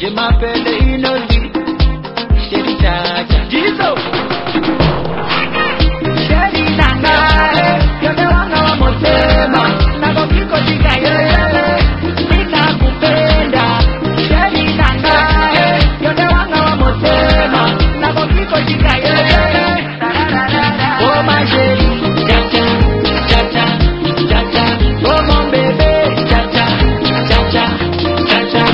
Je m'appelle Inoldi, chérie Chacha. Jizo. Chérie Nanga, yote wanga wa motema, nako kiko jika yele, nina kupenda. Chérie Nanga, yote wanga wa motema, nako kiko jika yele. Oh ma chérie, Chacha, Chacha, Chacha. Oh mon bébé, Chacha, Chacha, Chacha.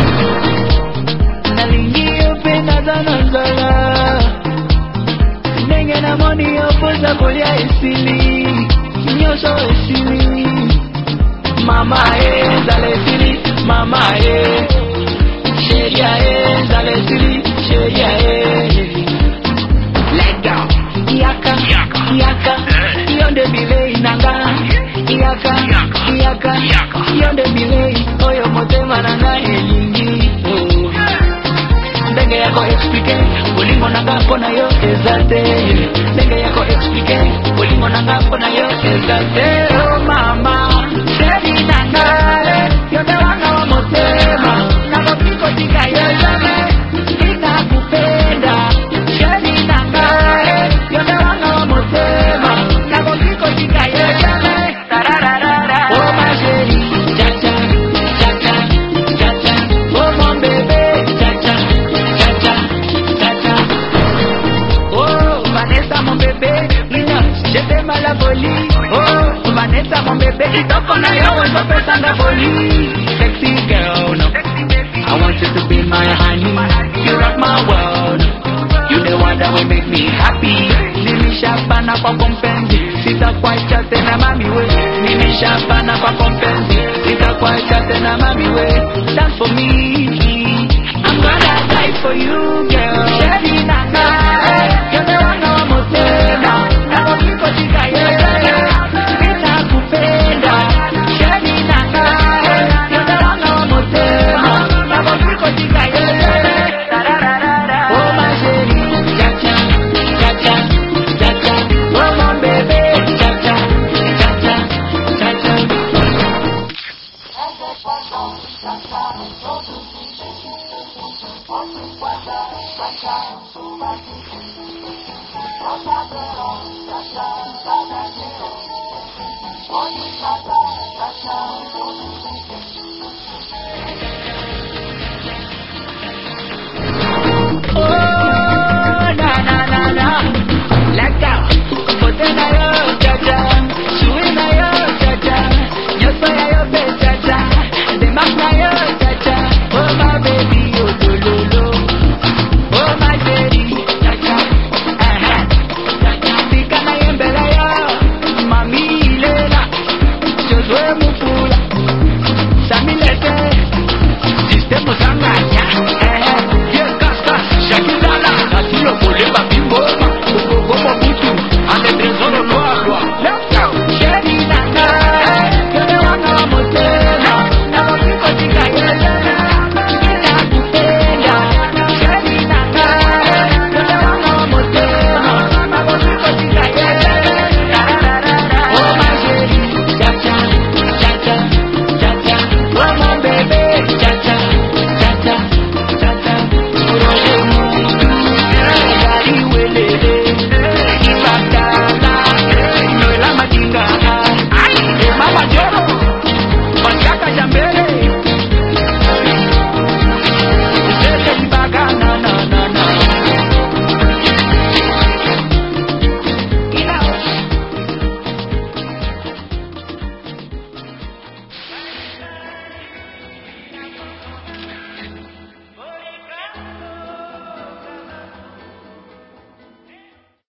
Nalingi upenda zanazala, nenge na moni opoza kolia esili, nyosho esili. Mama zale esili, mama sheria zale esili, sheria let go. Yaka, yaka, yonde bile inanga. Yaka, yaka, yonde bile, oyo motema nanga elingi. Ndenge yako explique, ulingo nanga pona yo ezate. Ndenge yako explique, ulingo nanga pona yo ezate. Oh mama, sheri nanga, yote wanga wa motema, nako kiko tika yezame, nina kupenda. Sheri nanga, yote wanga wa motema, nako kiko tika yezame. Oh ma sheri, Chacha, Chacha, Chacha. Oh mon bébé, Chacha, Chacha, Chacha. Oh Vanessa mon bébé, Ina, je t'aime à la folie. Oh Vanessa mon bébé, kitoko na yo wendo pesa nga folie. Sexy girl, no. I want you to be my honey. You rock my world. You the one that will make me happy. Nimeshapana kwa kompendi, sitakuacha tena mami we. Nimeshapana kwa kompendi, sitakuacha tena mami we. Dance for me, I'm gonna die for you, girl. Sheri nanga, yote wanga wa motema, nako kiko tika yele, nina kupenda. Sheri nanga, yote wanga wa motema, nako kiko tika yele. Oh ma chérie, Chacha, Chacha, Chacha. Oh mon bébé, Chacha, Chacha, Chacha. Chacha,